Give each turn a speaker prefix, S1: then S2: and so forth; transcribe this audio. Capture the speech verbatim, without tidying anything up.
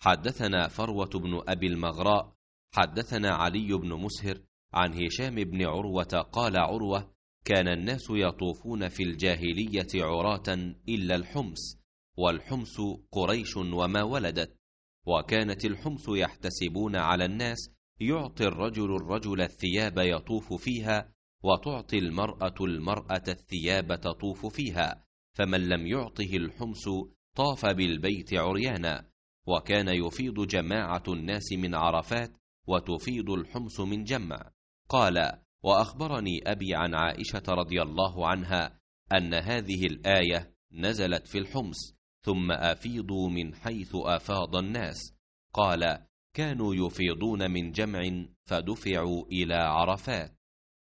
S1: حدثنا فروة بن أبي المغراء حدثنا علي بن مسهر عن هشام بن عروة قال عروة: كان الناس يطوفون في الجاهلية عراة إلا الحمص، والحمص قريش وما ولدت، وكانت الحمص يحتسبون على الناس يعطي الرجل الرجل الثياب يطوف فيها، وتعطي المرأة المرأة الثياب تطوف فيها، فمن لم يعطه الحمص طاف بالبيت عريانا. وكان يفيض جماعة الناس من عرفات، وتفيض الحمص من جمع. قال: وأخبرني أبي عن عائشة رضي الله عنها أن هذه الآية نزلت في الحمص: ثم أفيضوا من حيث أفاض الناس. قال: كانوا يفيضون من جمع فدفعوا إلى عرفات.